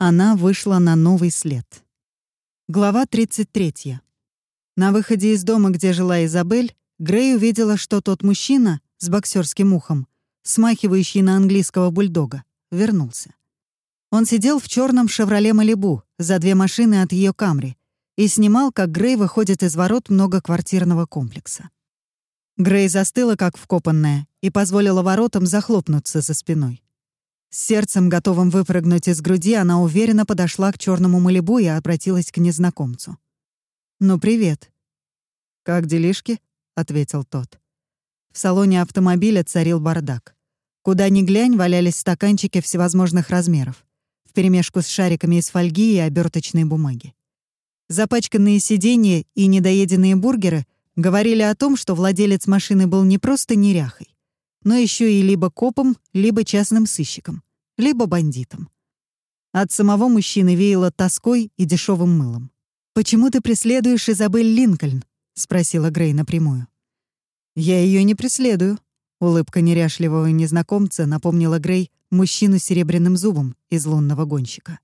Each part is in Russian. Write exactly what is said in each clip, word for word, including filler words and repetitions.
Она вышла на новый след. Глава тридцать третья. На выходе из дома, где жила Изабель, Грей увидела, что тот мужчина с боксерским ухом, смахивающий на английского бульдога, вернулся. Он сидел в черном «Шевроле Малибу» за две машины от ее «Камри» и снимал, как Грей выходит из ворот многоквартирного комплекса. Грей застыла, как вкопанная, и позволила воротам захлопнуться за спиной. С сердцем, готовым выпрыгнуть из груди, она уверенно подошла к черному Малибу и обратилась к незнакомцу. «Ну, привет». «Как делишки?» — ответил тот. В салоне автомобиля царил бардак. Куда ни глянь, валялись стаканчики всевозможных размеров, вперемешку с шариками из фольги и оберточной бумаги. Запачканные сиденья и недоеденные бургеры говорили о том, что владелец машины был не просто неряхой, но еще и либо копом, либо частным сыщиком, либо бандитом. От самого мужчины веяло тоской и дешевым мылом. «Почему ты преследуешь Изабель Линкольн?» — спросила Грей напрямую. «Я ее не преследую», — улыбка неряшливого незнакомца напомнила Грей мужчину с серебряным зубом из «Лунного гонщика».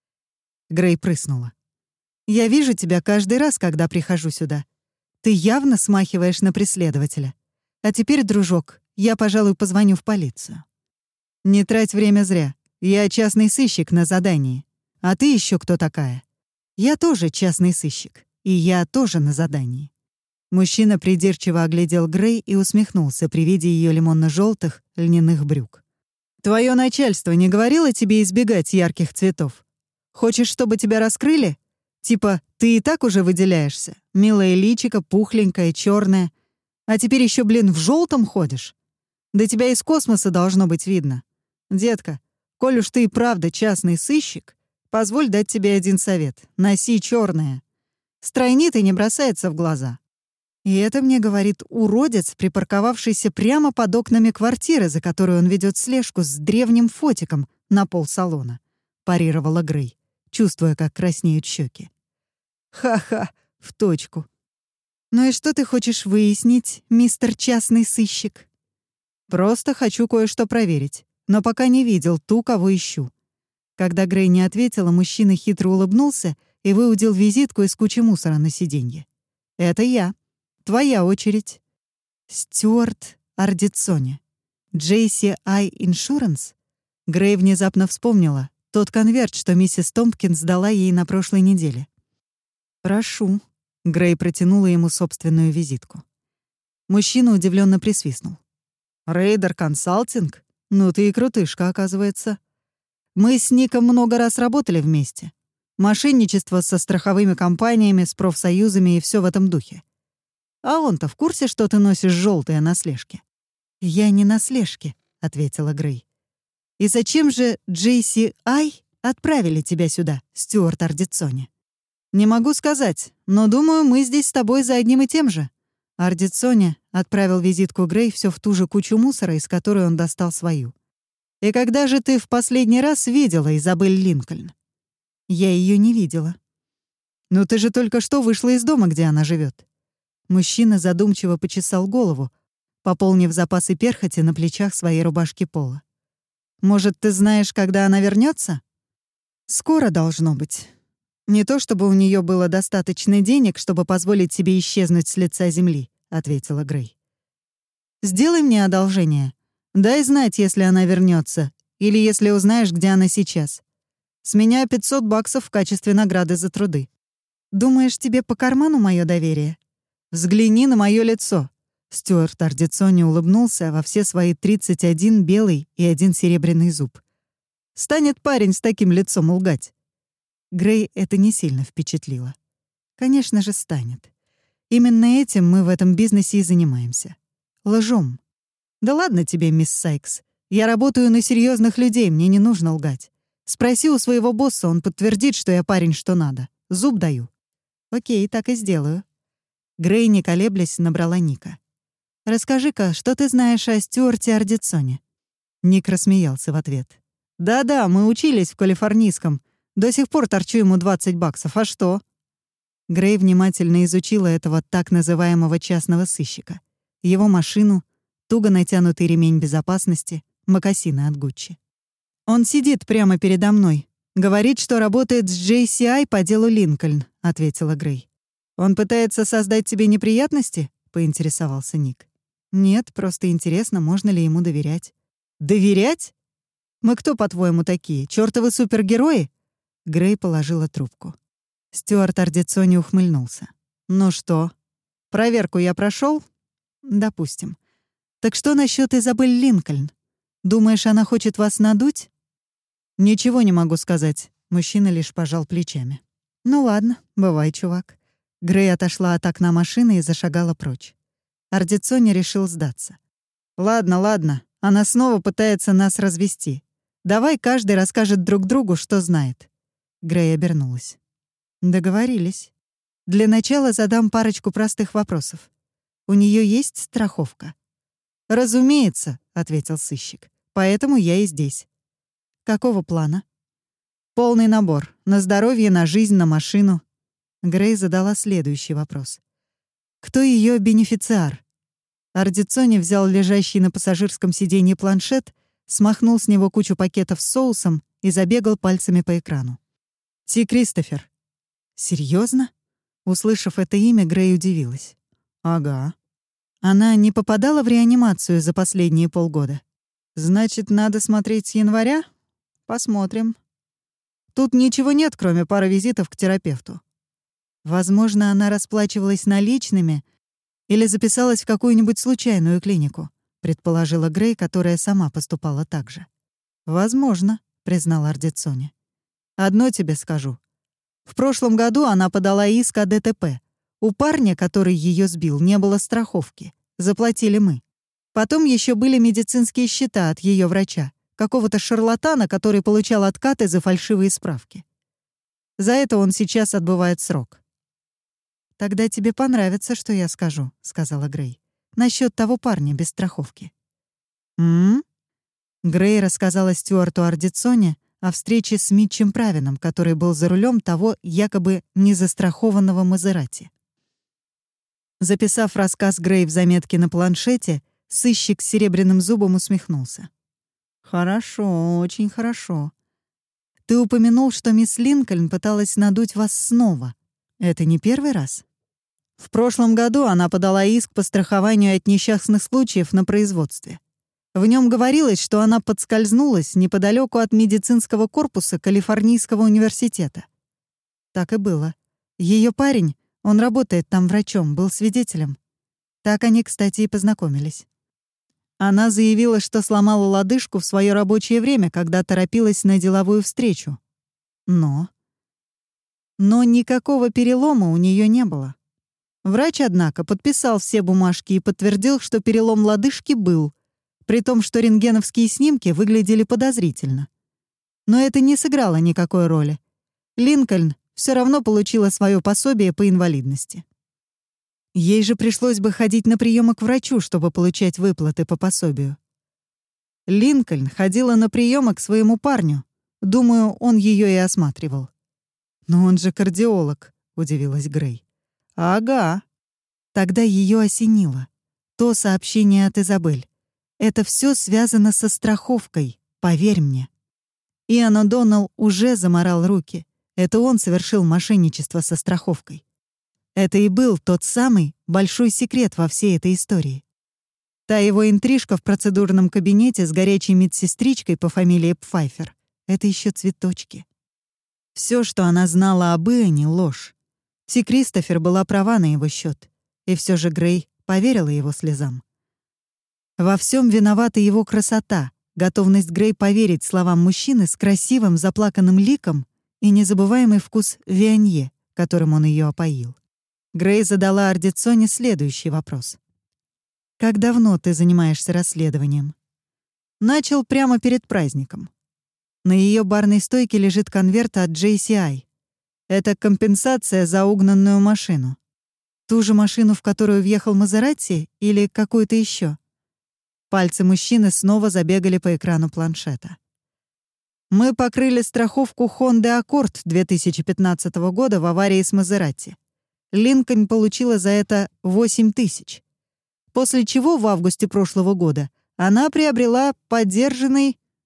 Грей прыснула. «Я вижу тебя каждый раз, когда прихожу сюда. Ты явно смахиваешь на преследователя. А теперь, дружок, я, пожалуй, позвоню в полицию». «Не трать время зря. Я частный сыщик на задании. А ты еще кто такая?» «Я тоже частный сыщик. И я тоже на задании». Мужчина придирчиво оглядел Грей и усмехнулся при виде ее лимонно-желтых льняных брюк. «Твое начальство не говорило тебе избегать ярких цветов? Хочешь, чтобы тебя раскрыли? Типа, ты и так уже выделяешься. Милая личико, пухленькая, черная. А теперь еще, блин, в желтом ходишь? Да тебя из космоса должно быть видно. Детка, коль уж ты и правда частный сыщик, позволь дать тебе один совет. Носи черное. Стройнит и не бросается в глаза». И это мне говорит уродец, припарковавшийся прямо под окнами квартиры, за которой он ведет слежку с древним фотиком на полсалона, парировала Грей, чувствуя, как краснеют щеки. «Ха-ха, в точку. Ну и что ты хочешь выяснить, мистер частный сыщик?» «Просто хочу кое-что проверить, но пока не видел ту, кого ищу». Когда Грей не ответила, мужчина хитро улыбнулся и выудил визитку из кучи мусора на сиденье. «Это я. Твоя очередь. Стюарт Ардицони. джей си ай Insurance?» Грей внезапно вспомнила тот конверт, что миссис Томпкинс дала ей на прошлой неделе. «Прошу». Грей протянула ему собственную визитку. Мужчина удивленно присвистнул. «Рейдер Консалтинг? Ну ты и крутышка, оказывается. Мы с Ником много раз работали вместе. Мошенничество со страховыми компаниями, с профсоюзами и все в этом духе. А он-то в курсе, что ты носишь желтое на слежке?» «Я не на слежке», — ответила Грей. «И зачем же джей си ай отправили тебя сюда, Стюарт Ардицони?» «Не могу сказать, но думаю, мы здесь с тобой за одним и тем же». Ардицони отправил визитку Грей все в ту же кучу мусора, из которой он достал свою. «И когда же ты в последний раз видела Изабель Линкольн?» «Я ее не видела». «Ну ты же только что вышла из дома, где она живет. Мужчина задумчиво почесал голову, пополнив запасы перхоти на плечах своей рубашки пола. «Может, ты знаешь, когда она вернется? «Скоро должно быть. Не то чтобы у нее было достаточно денег, чтобы позволить себе исчезнуть с лица земли», — ответила Грей. «Сделай мне одолжение. Дай знать, если она вернется, или если узнаешь, где она сейчас. С меня пятьсот баксов в качестве награды за труды. Думаешь, тебе по карману мое доверие? Взгляни на мое лицо». Стюарт Ардицони улыбнулся во все свои тридцать один белый и один серебряный зуб. «Станет парень с таким лицом лгать?» Грей это не сильно впечатлило. «Конечно же, станет. Именно этим мы в этом бизнесе и занимаемся. Лжем. Да ладно тебе, мисс Сайкс. Я работаю на серьезных людей, мне не нужно лгать. Спроси у своего босса, он подтвердит, что я парень что надо. Зуб даю». «Окей, так и сделаю». Грей, не колеблясь, набрала Ника. «Расскажи-ка, что ты знаешь о Стюарте Ардицони?» Ник рассмеялся в ответ. «Да-да, мы учились в калифорнийском. До сих пор торчу ему двадцать баксов. А что?» Грей внимательно изучила этого так называемого частного сыщика. Его машину, туго натянутый ремень безопасности, мокасины от Гуччи. «Он сидит прямо передо мной. «Говорит, что работает с джей си ай по делу Линкольн», — ответила Грей. «Он пытается создать тебе неприятности?» — поинтересовался Ник. «Нет, просто интересно, можно ли ему доверять». «Доверять? Мы кто, по-твоему, такие? Чёртовы супергерои?» Грей положила трубку. Стюарт Ардицони ухмыльнулся. «Ну что, проверку я прошёл?» «Допустим. Так что насчёт Изабель Линкольн? Думаешь, она хочет вас надуть?» «Ничего не могу сказать». Мужчина лишь пожал плечами. «Ну ладно, бывай, чувак». Грей отошла от окна машины и зашагала прочь. Ардицони решил сдаться. «Ладно, ладно, она снова пытается нас развести. Давай каждый расскажет друг другу, что знает». Грей обернулась. «Договорились. Для начала задам парочку простых вопросов. У нее есть страховка?» «Разумеется», — ответил сыщик. «Поэтому я и здесь». «Какого плана?» «Полный набор. На здоровье, на жизнь, на машину». Грей задала следующий вопрос. «Кто ее бенефициар?» Ардицони взял лежащий на пассажирском сиденье планшет, смахнул с него кучу пакетов с соусом и забегал пальцами по экрану. «Ти Кристофер». «Серьёзно?» Услышав это имя, Грей удивилась. «Ага. Она не попадала в реанимацию за последние полгода? Значит, надо смотреть с января? Посмотрим. Тут ничего нет, кроме пары визитов к терапевту. Возможно, она расплачивалась наличными или записалась в какую-нибудь случайную клинику», предположила Грей, которая сама поступала так же. «Возможно», — признал Ардицони. «Одно тебе скажу. В прошлом году она подала иск о дэ тэ пэ. У парня, который ее сбил, не было страховки. Заплатили мы. Потом еще были медицинские счета от ее врача, какого-то шарлатана, который получал откаты за фальшивые справки. За это он сейчас отбывает срок». «Тогда тебе понравится, что я скажу», — сказала Грей. «Насчёт того парня без страховки». «М?», Грей рассказала Стюарту Ардицони о встрече с Митчем Правином, который был за рулем того якобы незастрахованного Мазерати. Записав рассказ Грей в заметке на планшете, сыщик с серебряным зубом усмехнулся. «Хорошо, очень хорошо. Ты упомянул, что мисс Линкольн пыталась надуть вас снова. Это не первый раз?» «В прошлом году она подала иск по страхованию от несчастных случаев на производстве. В нем говорилось, что она подскользнулась неподалеку от медицинского корпуса Калифорнийского университета. Так и было. Ее парень, он работает там врачом, был свидетелем. Так они, кстати, и познакомились. Она заявила, что сломала лодыжку в свое рабочее время, когда торопилась на деловую встречу. Но... Но никакого перелома у нее не было. Врач, однако, подписал все бумажки и подтвердил, что перелом лодыжки был, при том, что рентгеновские снимки выглядели подозрительно. Но это не сыграло никакой роли. Линкольн все равно получила свое пособие по инвалидности. Ей же пришлось бы ходить на приемы к врачу, чтобы получать выплаты по пособию. Линкольн ходила на приемы к своему парню. Думаю, он ее и осматривал. «Но он же кардиолог», — удивилась Грей. «Ага». Тогда ее осенило. То сообщение от Изабель. Это все связано со страховкой, поверь мне. Иэн О'Доннелл уже заморал руки. Это он совершил мошенничество со страховкой. Это и был тот самый большой секрет во всей этой истории. Та его интрижка в процедурном кабинете с горячей медсестричкой по фамилии Пфайфер — это еще цветочки. Все, что она знала об Иэне, — ложь. Ти Кристофер была права на его счет, и все же Грей поверила его слезам. Во всем виновата его красота, готовность Грей поверить словам мужчины с красивым заплаканным ликом и незабываемый вкус вианье, которым он ее опоил. Грей задала Ардицони следующий вопрос. «Как давно ты занимаешься расследованием?» «Начал прямо перед праздником. На ее барной стойке лежит конверт от джей си ай. Это компенсация за угнанную машину. Ту же машину, в которую въехал Мазерати, или какую-то еще?» Пальцы мужчины снова забегали по экрану планшета. «Мы покрыли страховку Honda Accord две тысячи пятнадцатого года в аварии с Мазерати. Линкольн получила за это восемь тысяч. После чего в августе прошлого года она приобрела подержанный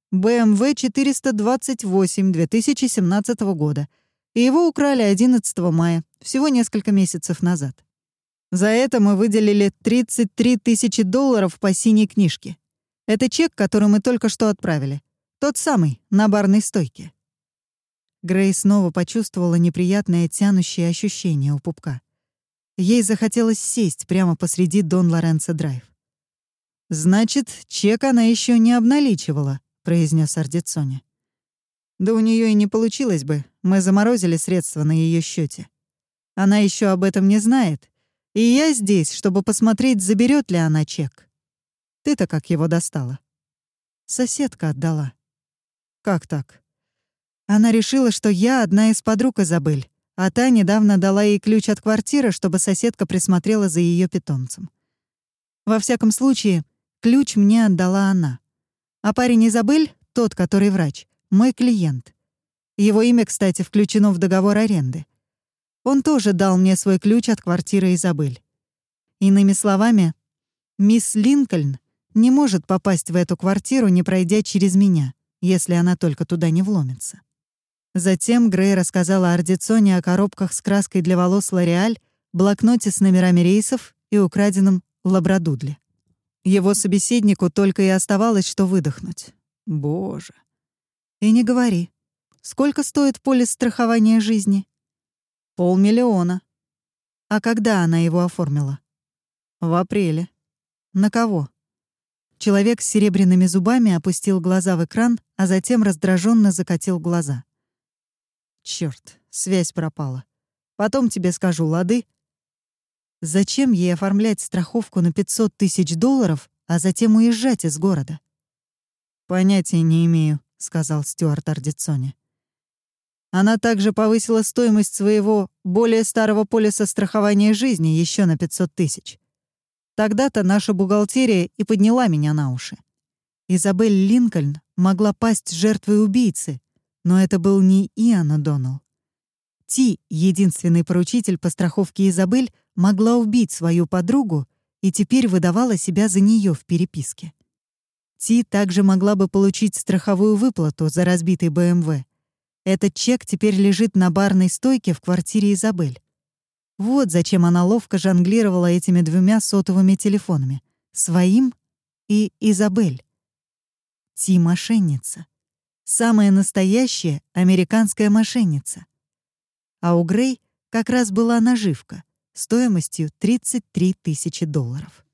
бэ эм вэ четыреста двадцать восемь две тысячи семнадцатого года, и его украли одиннадцатого мая, всего несколько месяцев назад. За это мы выделили тридцать три тысячи долларов по синей книжке. Это чек, который мы только что отправили. Тот самый, на барной стойке». Грей снова почувствовала неприятное тянущее ощущение у пупка. Ей захотелось сесть прямо посреди Дон Лоренцо Драйв. «Значит, чек она еще не обналичивала», — произнес Ардицони. «Да у нее и не получилось бы. Мы заморозили средства на ее счете. Она еще об этом не знает, и я здесь, чтобы посмотреть, заберет ли она чек. Ты-то как его достала?» «Соседка отдала». «Как так?» «Она решила, что я одна из подруг Изабель, а та недавно дала ей ключ от квартиры, чтобы соседка присмотрела за ее питомцем. Во всяком случае, ключ мне отдала она. А парень Изабель, тот, который врач, мой клиент. Его имя, кстати, включено в договор аренды. Он тоже дал мне свой ключ от квартиры Изабель. Иными словами, мисс Линкольн не может попасть в эту квартиру, не пройдя через меня, если она только туда не вломится». Затем Грей рассказала Ардицони о коробках с краской для волос «Лореаль», блокноте с номерами рейсов и украденном лабрадудле. Его собеседнику только и оставалось, что выдохнуть. «Боже». «И не говори. Сколько стоит полис страхования жизни?» «Полмиллиона». «А когда она его оформила?» «В апреле». «На кого?» Человек с серебряными зубами опустил глаза в экран, а затем раздраженно закатил глаза. «Чёрт, связь пропала. Потом тебе скажу, лады?» Зачем ей оформлять страховку на пятьсот тысяч долларов, а затем уезжать из города? «Понятия не имею», — сказал Стюарт Ардицони. «Она также повысила стоимость своего более старого полиса страхования жизни еще на пятьсот тысяч. Тогда-то наша бухгалтерия и подняла меня на уши. Изабель Линкольн могла пасть жертвой убийцы, но это был не Иан О'Доннелл. Ти, единственный поручитель по страховке Изабель, могла убить свою подругу и теперь выдавала себя за нее в переписке. Ти также могла бы получить страховую выплату за разбитый бэ эм вэ. Этот чек теперь лежит на барной стойке в квартире Изабель. Вот зачем она ловко жонглировала этими двумя сотовыми телефонами — своим и Изабель. Ти — мошенница. Самая настоящая американская мошенница. А у Грей как раз была наживка стоимостью тридцать три тысячи долларов.